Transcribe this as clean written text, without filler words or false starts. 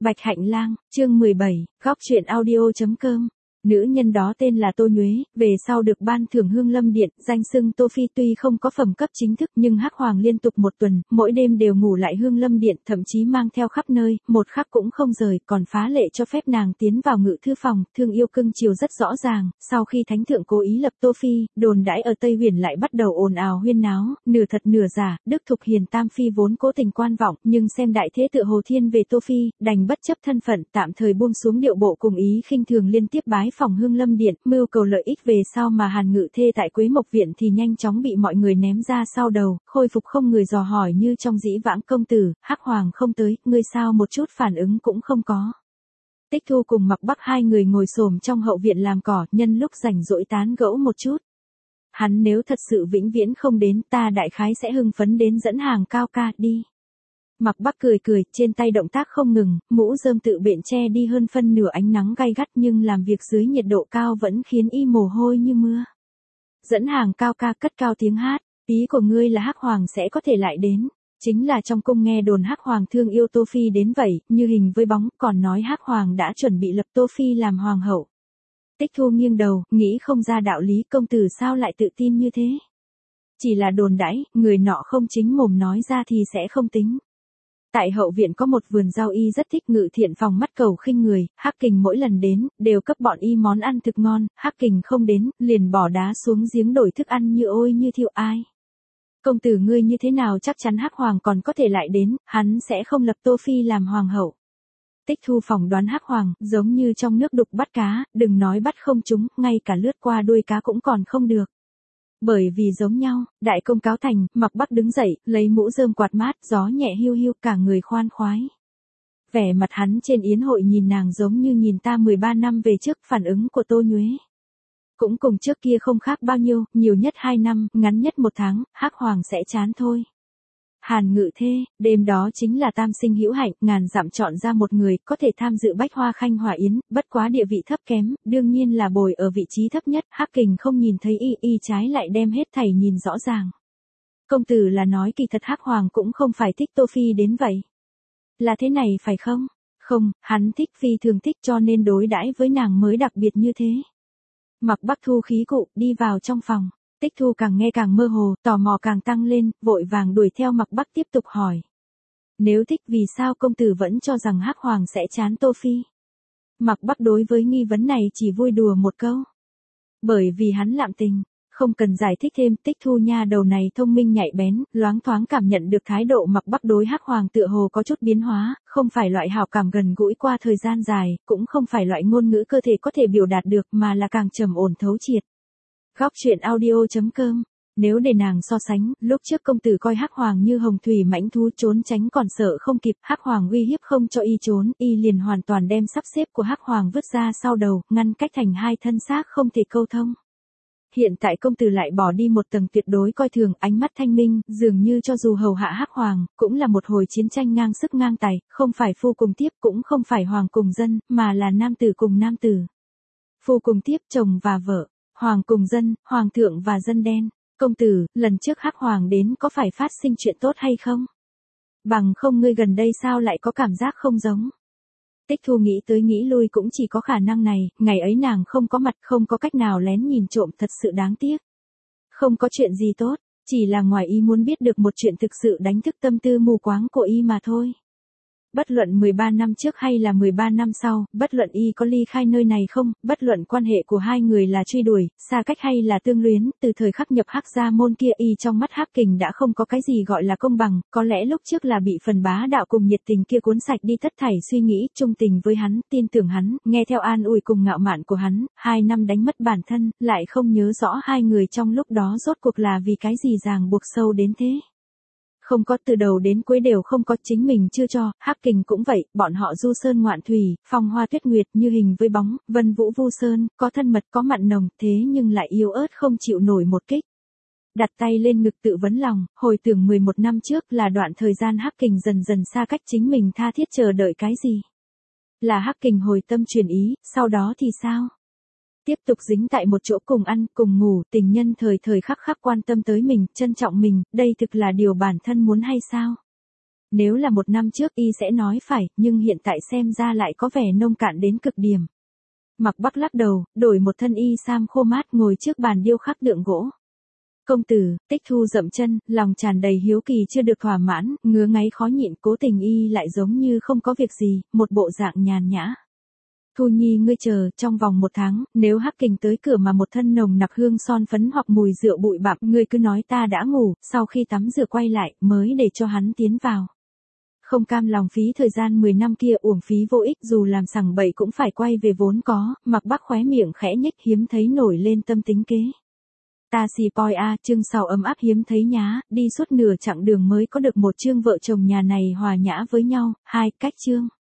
Bạch Hạnh Lang, chương 17, góc truyện audio.com. Nữ nhân đó tên là Tô Nhuế, về sau được ban thưởng Hương Lâm Điện, danh xưng Tô Phi, tuy không có phẩm cấp chính thức nhưng Hắc Hoàng liên tục một tuần, mỗi đêm đều ngủ lại Hương Lâm Điện, thậm chí mang theo khắp nơi, một khắc cũng không rời, còn phá lệ cho phép nàng tiến vào ngự thư phòng, thương yêu cưng chiều rất rõ ràng. Sau khi thánh thượng cố ý lập Tô Phi, đồn đãi ở Tây Huyền lại bắt đầu ồn ào huyên náo, nửa thật nửa giả. Đức Thục Hiền tam phi vốn cố tình quan vọng, nhưng xem đại thế tựa hồ thiên về Tô Phi, đành bất chấp thân phận, tạm thời buông xuống điệu bộ cùng ý khinh thường liên tiếp bái phòng Hương Lâm Điện, mưu cầu lợi ích. Về sau mà Hàn Ngự Thê tại Quế Mộc Viện thì nhanh chóng bị mọi người ném ra sau đầu, khôi phục không người dò hỏi như trong dĩ vãng. Công tử, Hắc Hoàng không tới, ngươi sao một chút phản ứng cũng không có. Tích Thu cùng Mặc Bắc hai người ngồi xổm trong hậu viện làm cỏ, nhân lúc rảnh rỗi tán gẫu một chút. Hắn nếu thật sự vĩnh viễn không đến, ta đại khái sẽ hưng phấn đến dẫn hàng cao ca đi. Mặc Bắc cười cười, trên tay động tác không ngừng, mũ rơm tự bện che đi hơn phân nửa ánh nắng gay gắt, nhưng làm việc dưới nhiệt độ cao vẫn khiến y mồ hôi như mưa. Dẫn hàng cao ca cất cao tiếng hát, ý của ngươi là Hắc Hoàng sẽ có thể lại đến. Chính là trong cung nghe đồn Hắc Hoàng thương yêu Tô Phi đến vậy, như hình với bóng, còn nói Hắc Hoàng đã chuẩn bị lập Tô Phi làm hoàng hậu. Tích Thu nghiêng đầu, nghĩ không ra đạo lý, công tử sao lại tự tin như thế. Chỉ là đồn đãi, người nọ không chính mồm nói ra thì sẽ không tính. Tại hậu viện có một vườn rau y rất thích Ngự Thiện phòng mắt cầu khinh người, Hắc Kình mỗi lần đến, đều cấp bọn y món ăn thực ngon, Hắc Kình không đến, liền bỏ đá xuống giếng đổi thức ăn như ôi như thiêu. Ai? Công tử ngươi như thế nào chắc chắn Hắc Hoàng còn có thể lại đến, hắn sẽ không lập Tô Phi làm hoàng hậu. Tích Thu phỏng đoán Hắc Hoàng, giống như trong nước đục bắt cá, đừng nói bắt không trúng, ngay cả lướt qua đuôi cá cũng còn không được. Bởi vì giống nhau, đại công cáo thành, Mặc Bắc đứng dậy, lấy mũ rơm quạt mát, gió nhẹ hiu hiu, cả người khoan khoái. Vẻ mặt hắn trên yến hội nhìn nàng giống như nhìn ta 13 năm về trước. Phản ứng của Tô Nhuế cũng cùng trước kia không khác bao nhiêu, nhiều nhất 2 năm, ngắn nhất 1 tháng, Hắc Hoàng sẽ chán thôi. Hàn Ngự Thê, đêm đó chính là tam sinh hữu hạnh, ngàn dặm chọn ra một người, có thể tham dự Bách Hoa Khanh Hòa Yến, bất quá địa vị thấp kém, đương nhiên là bồi ở vị trí thấp nhất. Hắc Kình không nhìn thấy y trái lại đem hết thảy nhìn rõ ràng. Công tử là nói kỳ thật Hắc Hoàng cũng không phải thích Tô Phi đến vậy. Là thế này phải không? Không, hắn thích, phi thường thích, cho nên đối đãi với nàng mới đặc biệt như thế. Mặc Bắc thu khí cụ, đi vào trong phòng. Tích Thu càng nghe càng mơ hồ, tò mò càng tăng lên, vội vàng đuổi theo Mặc Bắc tiếp tục hỏi. Nếu thích vì sao công tử vẫn cho rằng Hắc Hoàng sẽ chán Tô Phi? Mặc Bắc đối với nghi vấn này chỉ vui đùa một câu. Bởi vì hắn lạm tình, không cần giải thích thêm. Tích Thu nha đầu này thông minh nhạy bén, loáng thoáng cảm nhận được thái độ Mặc Bắc đối Hắc Hoàng tựa hồ có chút biến hóa, không phải loại hảo cảm gần gũi qua thời gian dài, cũng không phải loại ngôn ngữ cơ thể có thể biểu đạt được, mà là càng trầm ổn thấu triệt. Góc truyện audio.com. Nếu để nàng so sánh, lúc trước công tử coi Hắc Hoàng như hồng thủy mãnh thú, trốn tránh còn sợ không kịp, Hắc Hoàng uy hiếp không cho y trốn, y liền hoàn toàn đem sắp xếp của Hắc Hoàng vứt ra sau đầu, ngăn cách thành hai thân xác không thể câu thông. Hiện tại công tử lại bỏ đi một tầng, tuyệt đối coi thường, ánh mắt thanh minh, dường như cho dù hầu hạ Hắc Hoàng, cũng là một hồi chiến tranh ngang sức ngang tài, không phải phu cùng tiếp, cũng không phải hoàng cùng dân, mà là nam tử cùng nam tử. Phu cùng tiếp, chồng và vợ. Hoàng cùng dân, hoàng thượng và dân đen. Công tử, lần trước Hắc Hoàng đến có phải phát sinh chuyện tốt hay không? Bằng không ngươi gần đây sao lại có cảm giác không giống? Tích Thu nghĩ tới nghĩ lui cũng chỉ có khả năng này, ngày ấy nàng không có mặt, không có cách nào lén nhìn trộm, thật sự đáng tiếc. Không có chuyện gì tốt, chỉ là ngoài y muốn biết được một chuyện thực sự đánh thức tâm tư mù quáng của y mà thôi. Bất luận 13 năm trước hay là 13 năm sau, bất luận y có ly khai nơi này không, bất luận quan hệ của hai người là truy đuổi, xa cách hay là tương luyến, từ thời khắc nhập Hắc gia môn kia, y trong mắt Hắc Kình đã không có cái gì gọi là công bằng, có lẽ lúc trước là bị phần bá đạo cùng nhiệt tình kia cuốn sạch đi tất thảy suy nghĩ, trung tình với hắn, tin tưởng hắn, nghe theo an ủi cùng ngạo mạn của hắn, 2 năm đánh mất bản thân, lại không nhớ rõ hai người trong lúc đó rốt cuộc là vì cái gì ràng buộc sâu đến thế. Không có, từ đầu đến cuối đều không có, chính mình chưa cho. Hắc Kình cũng vậy, bọn họ du sơn ngoạn thủy, phong hoa tuyết nguyệt, như hình với bóng, vân vũ vu sơn, có thân mật có mặn nồng, thế nhưng lại yếu ớt không chịu nổi một kích. Đặt tay lên ngực tự vấn lòng, hồi tưởng 11 năm trước là đoạn thời gian Hắc Kình dần dần xa cách chính mình, tha thiết chờ đợi cái gì? Là Hắc Kình hồi tâm chuyển ý, sau đó thì sao? Tiếp tục dính tại một chỗ cùng ăn, cùng ngủ, tình nhân thời thời khắc khắc quan tâm tới mình, trân trọng mình, đây thực là điều bản thân muốn hay sao? Nếu là 1 năm trước y sẽ nói phải, nhưng hiện tại xem ra lại có vẻ nông cạn đến cực điểm. Mạc Bắc lắc đầu, đổi một thân y sam khô mát ngồi trước bàn điêu khắc tượng gỗ. Công tử, Tích Thu dậm chân, lòng tràn đầy hiếu kỳ chưa được thỏa mãn, ngứa ngáy khó nhịn, Cố Tình y lại giống như không có việc gì, một bộ dạng nhàn nhã. Thu Nhi ngươi chờ, trong vòng 1 tháng, nếu Hắc Kình tới cửa mà một thân nồng nặc hương son phấn hoặc mùi rượu bụi bặm, ngươi cứ nói ta đã ngủ, sau khi tắm rửa quay lại, mới để cho hắn tiến vào. Không cam lòng phí thời gian 10 năm kia uổng phí vô ích, dù làm sằng bậy cũng phải quay về vốn có, Mạc Bắc khóe miệng khẽ nhếch, hiếm thấy nổi lên tâm tính kế. Ta xì poi a, chương 6 ấm áp hiếm thấy nhá, đi suốt nửa chặng đường mới có được một chương vợ chồng nhà này hòa nhã với nhau, 2 cách chương.